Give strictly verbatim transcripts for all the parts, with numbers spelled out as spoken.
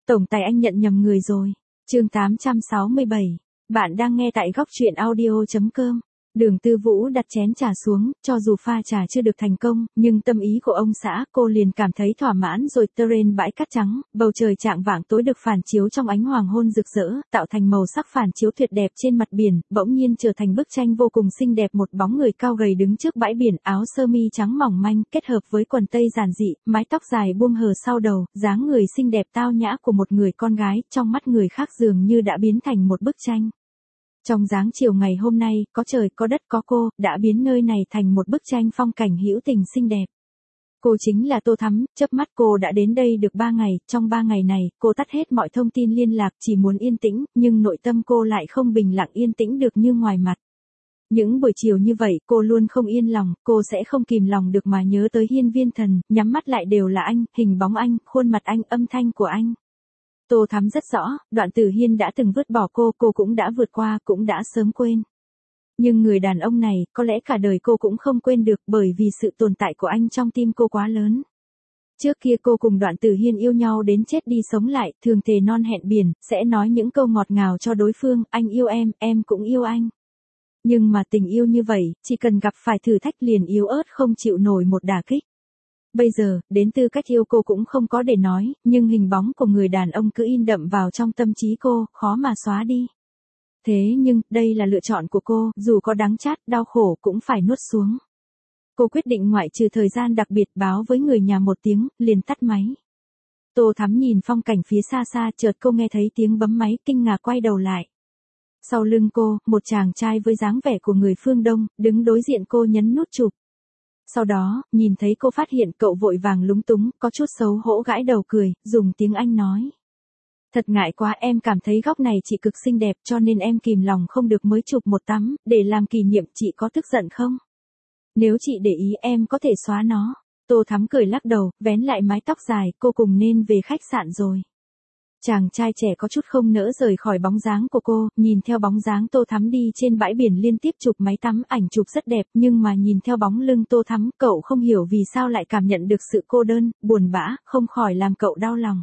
Tổng tài anh nhận nhầm người rồi. Chương tám trăm sáu mươi bảy. Bạn đang nghe tại góc truyện audio chấm com. Đường Tư Vũ đặt chén trà xuống, cho dù pha trà chưa được thành công, nhưng tâm ý của ông xã cô liền cảm thấy thỏa mãn rồi. Terrain bãi cát trắng, bầu trời chạng vạng tối được phản chiếu trong ánh hoàng hôn rực rỡ, tạo thành màu sắc phản chiếu tuyệt đẹp trên mặt biển, bỗng nhiên trở thành bức tranh vô cùng xinh đẹp. Một bóng người cao gầy đứng trước bãi biển, áo sơ mi trắng mỏng manh, kết hợp với quần tây giản dị, mái tóc dài buông hờ sau đầu, dáng người xinh đẹp tao nhã của một người con gái, trong mắt người khác dường như đã biến thành một bức tranh. Trong dáng chiều ngày hôm nay, có trời, có đất, có cô, đã biến nơi này thành một bức tranh phong cảnh hữu tình xinh đẹp. Cô chính là Tô Thắm, chớp mắt cô đã đến đây được ba ngày, trong ba ngày này, cô tắt hết mọi thông tin liên lạc, chỉ muốn yên tĩnh, nhưng nội tâm cô lại không bình lặng yên tĩnh được như ngoài mặt. Những buổi chiều như vậy, cô luôn không yên lòng, cô sẽ không kìm lòng được mà nhớ tới Hiên Viên Thần, nhắm mắt lại đều là anh, hình bóng anh, khuôn mặt anh, âm thanh của anh. Tô Thắm rất rõ, Đoạn Tử Hiên đã từng vứt bỏ cô, cô cũng đã vượt qua, cũng đã sớm quên. Nhưng người đàn ông này, có lẽ cả đời cô cũng không quên được, bởi vì sự tồn tại của anh trong tim cô quá lớn. Trước kia cô cùng Đoạn Tử Hiên yêu nhau đến chết đi sống lại, thường thề non hẹn biển, sẽ nói những câu ngọt ngào cho đối phương, anh yêu em, em cũng yêu anh. Nhưng mà tình yêu như vậy, chỉ cần gặp phải thử thách liền yếu ớt không chịu nổi một đả kích. Bây giờ, đến tư cách yêu cô cũng không có để nói, nhưng hình bóng của người đàn ông cứ in đậm vào trong tâm trí cô, khó mà xóa đi. Thế nhưng, đây là lựa chọn của cô, dù có đắng chát, đau khổ cũng phải nuốt xuống. Cô quyết định ngoại trừ thời gian đặc biệt báo với người nhà một tiếng, liền tắt máy. Tô Thắm nhìn phong cảnh phía xa xa, chợt cô nghe thấy tiếng bấm máy, kinh ngạc quay đầu lại. Sau lưng cô, một chàng trai với dáng vẻ của người phương Đông, đứng đối diện cô nhấn nút chụp. Sau đó, nhìn thấy cô phát hiện, cậu vội vàng lúng túng, có chút xấu hổ gãi đầu cười, dùng tiếng Anh nói. Thật ngại quá, em cảm thấy góc này chị cực xinh đẹp cho nên em kìm lòng không được mới chụp một tấm, để làm kỷ niệm. Chị có tức giận không? Nếu chị để ý em có thể xóa nó. Tô Thắm cười lắc đầu, vén lại mái tóc dài, cô cùng nên về khách sạn rồi. Chàng trai trẻ có chút không nỡ rời khỏi bóng dáng của cô, nhìn theo bóng dáng Tô Thắm đi trên bãi biển liên tiếp chụp máy tắm, ảnh chụp rất đẹp, nhưng mà nhìn theo bóng lưng Tô Thắm, cậu không hiểu vì sao lại cảm nhận được sự cô đơn, buồn bã, không khỏi làm cậu đau lòng.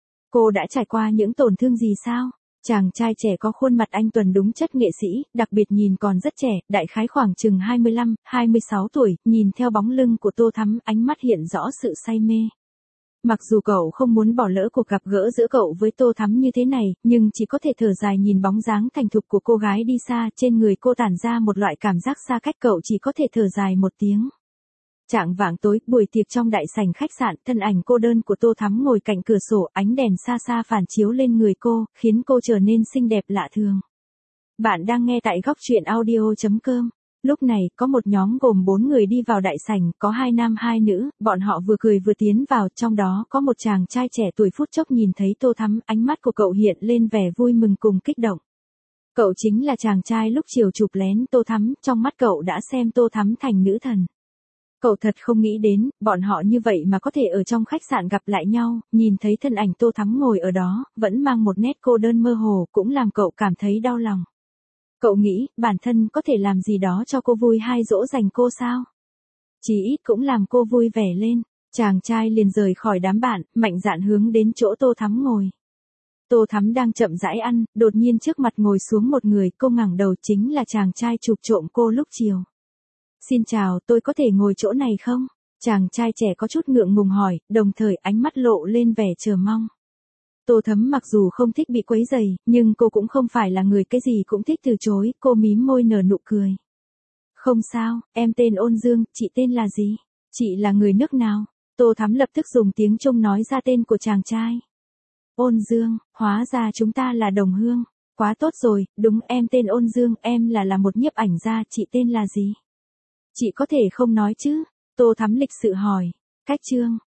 Cô đã trải qua những tổn thương gì sao? Chàng trai trẻ có khuôn mặt anh tuấn đúng chất nghệ sĩ, đặc biệt nhìn còn rất trẻ, đại khái khoảng chừng hai mươi lăm, hai mươi sáu tuổi, nhìn theo bóng lưng của Tô Thắm, ánh mắt hiện rõ sự say mê. Mặc dù cậu không muốn bỏ lỡ cuộc gặp gỡ giữa cậu với Tô Thắm như thế này, nhưng chỉ có thể thở dài nhìn bóng dáng thành thục của cô gái đi xa, trên người cô tản ra một loại cảm giác xa cách, cậu chỉ có thể thở dài một tiếng. Chạng vạng tối, buổi tiệc trong đại sảnh khách sạn, thân ảnh cô đơn của Tô Thắm ngồi cạnh cửa sổ, ánh đèn xa xa phản chiếu lên người cô, khiến cô trở nên xinh đẹp lạ thường. Bạn đang nghe tại góc truyện audio chấm com. Lúc này, có một nhóm gồm bốn người đi vào đại sảnh, có hai nam hai nữ, bọn họ vừa cười vừa tiến vào, trong đó có một chàng trai trẻ tuổi phút chốc nhìn thấy Tô Thắm, ánh mắt của cậu hiện lên vẻ vui mừng cùng kích động. Cậu chính là chàng trai lúc chiều chụp lén Tô Thắm, trong mắt cậu đã xem Tô Thắm thành nữ thần. Cậu thật không nghĩ đến, bọn họ như vậy mà có thể ở trong khách sạn gặp lại nhau, nhìn thấy thân ảnh Tô Thắm ngồi ở đó, vẫn mang một nét cô đơn mơ hồ, cũng làm cậu cảm thấy đau lòng. Cậu nghĩ, bản thân có thể làm gì đó cho cô vui hay dỗ dành cô sao? Chỉ ít cũng làm cô vui vẻ lên. Chàng trai liền rời khỏi đám bạn, mạnh dạn hướng đến chỗ Tô Thắm ngồi. Tô Thắm đang chậm rãi ăn, đột nhiên trước mặt ngồi xuống một người, cô ngẩng đầu, chính là chàng trai chụp trộm cô lúc chiều. Xin chào, tôi có thể ngồi chỗ này không? Chàng trai trẻ có chút ngượng ngùng hỏi, đồng thời ánh mắt lộ lên vẻ chờ mong. Tô Thắm mặc dù không thích bị quấy rầy, nhưng cô cũng không phải là người cái gì cũng thích từ chối, cô mím môi nở nụ cười. Không sao, em tên Ôn Dương, chị tên là gì? Chị là người nước nào? Tô Thắm lập tức dùng tiếng Trung nói ra tên của chàng trai. Ôn Dương, hóa ra chúng ta là đồng hương. Quá tốt rồi, đúng, em tên Ôn Dương, em là là một nhiếp ảnh gia, chị tên là gì? Chị có thể không nói chứ? Tô Thắm lịch sự hỏi. Cách Trương.